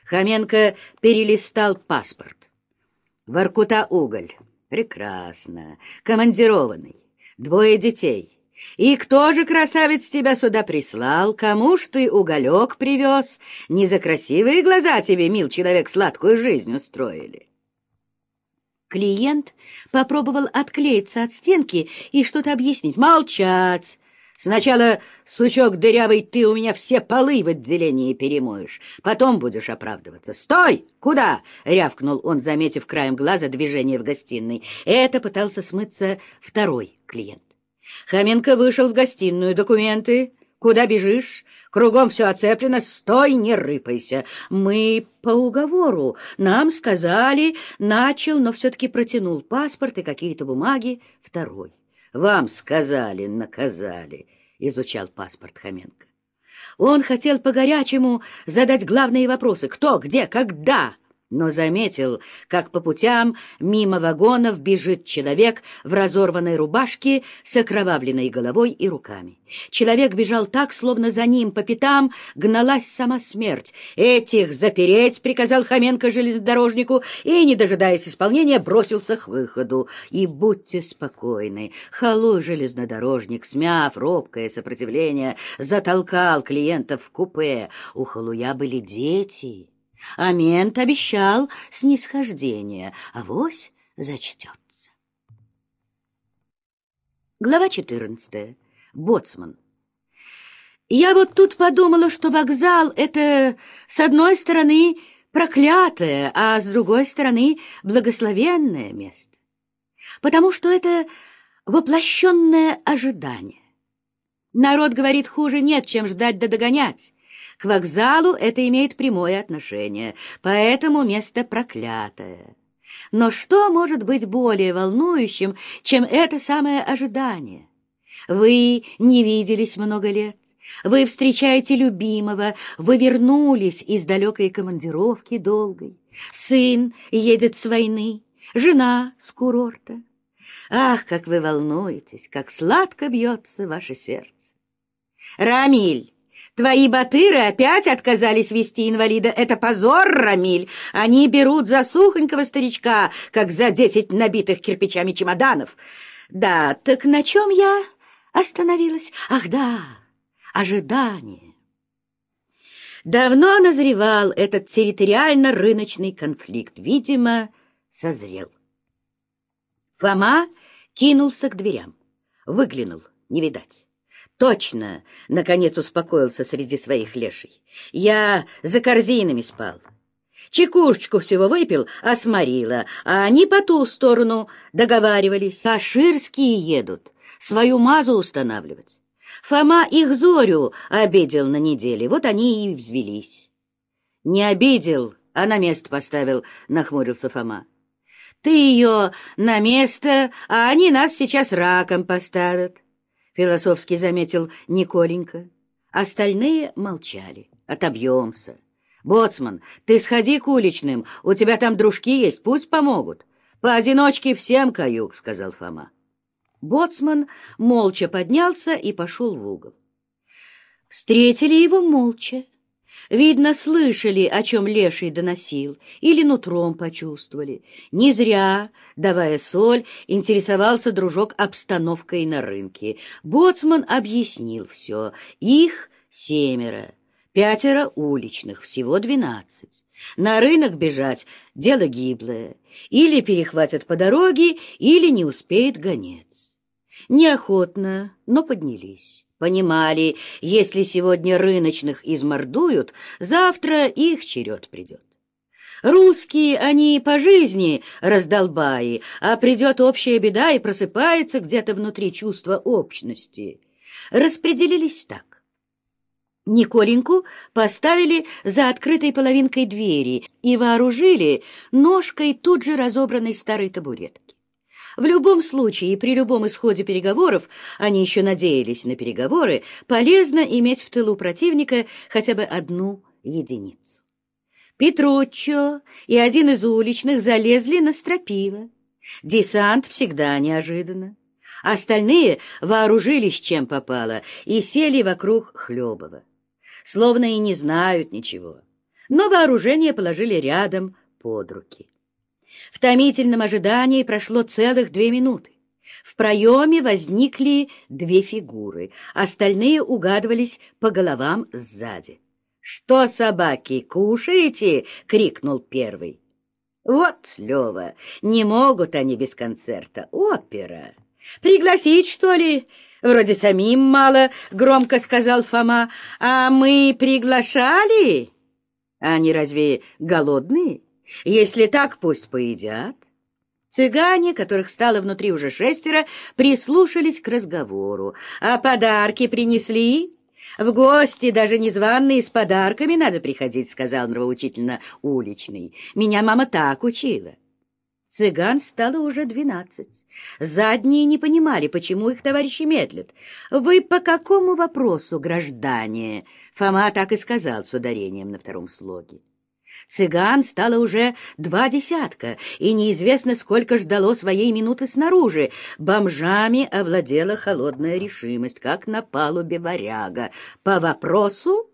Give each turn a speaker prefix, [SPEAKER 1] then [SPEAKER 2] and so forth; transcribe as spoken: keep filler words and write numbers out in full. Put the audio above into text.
[SPEAKER 1] Хоменко перелистал паспорт. Воркута-Уголь. Прекрасно. Командированный. Двое детей. И кто же, красавец, тебя сюда прислал? Кому ж ты уголек привез? Не за красивые глаза тебе, мил человек, сладкую жизнь устроили. Клиент попробовал отклеиться от стенки и что-то объяснить. Молчать! Сначала, сучок дырявый, ты у меня все полы в отделении перемоешь. Потом будешь оправдываться. «Стой! Куда?» — рявкнул он, заметив краем глаза движение в гостиной. Это пытался смыться второй клиент. Хоменко вышел в гостиную. «Документы? Куда бежишь? Кругом все оцеплено. Стой, не рыпайся. Мы по уговору. Нам сказали...» Начал, но все-таки протянул паспорт и какие-то бумаги. Второй. «Вам сказали, наказали», — изучал паспорт Хоменко. Он хотел по-горячему задать главные вопросы: кто, где, когда, но заметил, как по путям мимо вагонов бежит человек в разорванной рубашке с окровавленной головой и руками. Человек бежал так, словно за ним по пятам гналась сама смерть. «Этих запереть!» — приказал Хоменко железнодорожнику и, не дожидаясь исполнения, бросился к выходу. И будьте спокойны, халуй железнодорожник, смяв робкое сопротивление, затолкал клиентов в купе. У халуя были дети. А мент обещал снисхождение, авось зачтется. Глава четырнадцатая. Боцман. Я вот тут подумала, что вокзал — это, с одной стороны, проклятое, а с другой стороны, благословенное место. Потому что это воплощенное ожидание. Народ говорит, хуже нет, чем ждать да догонять. К вокзалу это имеет прямое отношение, поэтому место проклятое. Но что может быть более волнующим, чем это самое ожидание? Вы не виделись много лет, вы встречаете любимого, вы вернулись из далекой командировки долгой, сын едет с войны, жена с курорта. Ах, как вы волнуетесь, как сладко бьется ваше сердце! Рамиль! Твои батыры опять отказались везти инвалида. Это позор, Рамиль. Они берут за сухонького старичка, как за десять набитых кирпичами чемоданов. Да, так на чем я остановилась? Ах, да, ожидание. Давно назревал этот территориально-рыночный конфликт. Видимо, созрел. Фома кинулся к дверям. Выглянул, не видать. Точно, наконец успокоился среди своих леший. Я за корзинами спал. Чекушечку всего выпил, а сморила, а они по ту сторону договаривались. Каширские едут, свою мазу устанавливать. Фома их Зорю обидел на неделе, вот они и взвелись. Не обидел, а на место поставил, нахмурился Фома. Ты ее на место, а они нас сейчас раком поставят. Философски заметил Николенька. Остальные молчали. Отобьемся. Боцман, ты сходи к уличным, у тебя там дружки есть, пусть помогут. Поодиночке всем каюк, сказал Фома. Боцман молча поднялся и пошел в угол. Встретили его молча. Видно, слышали, о чем леший доносил, или нутром почувствовали. Не зря, давая соль, интересовался дружок обстановкой на рынке. Боцман объяснил все. Их семеро, пятеро уличных, всего двенадцать. На рынок бежать — дело гиблое. Или перехватят по дороге, или не успеет гонец. Неохотно, но поднялись. Понимали, если сегодня рыночных измордуют, завтра их черед придет. Русские они по жизни раздолбаи, а придет общая беда и просыпается где-то внутри чувство общности. Распределились так. Николеньку поставили за открытой половинкой двери и вооружили ножкой тут же разобранной старой табуретки. В любом случае и при любом исходе переговоров, они еще надеялись на переговоры, полезно иметь в тылу противника хотя бы одну единицу. Петруччо и один из уличных залезли на стропила. Десант всегда неожиданно. Остальные вооружились чем попало и сели вокруг Хлебова. Словно и не знают ничего. но вооружение положили рядом под руки. В томительном ожидании прошло целых две минуты. В проеме возникли две фигуры, остальные угадывались по головам сзади. «Что, собаки, кушаете?» — крикнул первый. «Вот, Лёва, не могут они без концерта. Опера. Пригласить, что ли? Вроде самим мало», — громко сказал Фома. «А мы приглашали? Они разве голодные? Если так, пусть поедят». Цыгане, которых стало внутри уже шестеро, прислушались к разговору. «А подарки принесли? В гости даже незваные с подарками надо приходить», — сказал нравоучительно уличный. «Меня мама так учила». Цыган стало уже двенадцать. Задние не понимали, почему их товарищи медлят. «Вы по какому вопросу, граждане?» Фома так и сказал с ударением на втором слоге. Цыган стало уже два десятка, и неизвестно, сколько ждало своей минуты снаружи. Бомжами овладела холодная решимость, как на палубе варяга. «По вопросу?»